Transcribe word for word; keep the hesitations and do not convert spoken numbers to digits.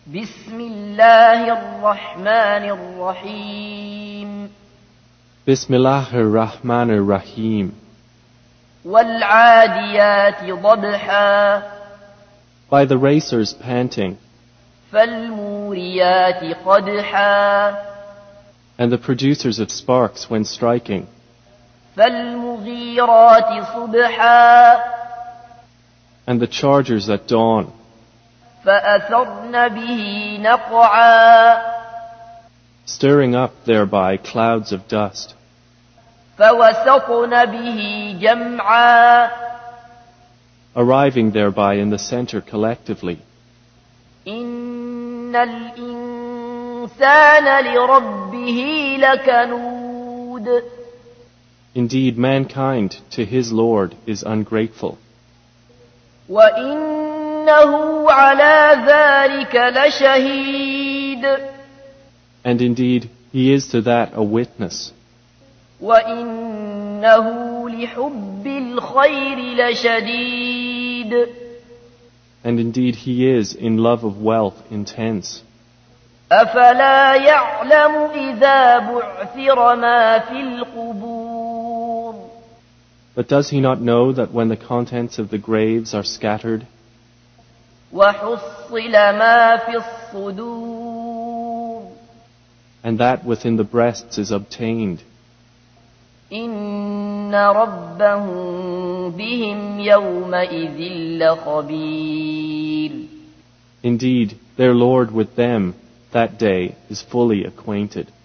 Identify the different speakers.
Speaker 1: بسم الله الرحمن الرحيم
Speaker 2: بسم الله الرحمن الرحيم
Speaker 1: والعاديات ضبحا
Speaker 2: By the racers panting,
Speaker 1: فالموريات قدحا
Speaker 2: and the producers of sparks when striking,
Speaker 1: فالمغيرات صبحا
Speaker 2: and the chargers at dawn,
Speaker 1: فأثرن به نقعا
Speaker 2: stirring up thereby clouds of dust,
Speaker 1: فوسطن به جمعا
Speaker 2: arriving thereby in the center collectively.
Speaker 1: إن الإنسان لربه لكنود
Speaker 2: Indeed, mankind to his Lord is ungrateful,
Speaker 1: وإنه على ذلك لشهيد
Speaker 2: and indeed he is to that a witness,
Speaker 1: وإنه لحب الخير لشديد
Speaker 2: and indeed he is in love of wealth intense.
Speaker 1: أفلا يعلم إذا بعثر ما في القبور
Speaker 2: But does he not know that when the contents of the graves are scattered,
Speaker 1: وحصل ما في الصدور
Speaker 2: and that within the breasts is obtained,
Speaker 1: إن ربهم بهم يومئذ لخبير
Speaker 2: indeed their Lord with them that day is fully acquainted.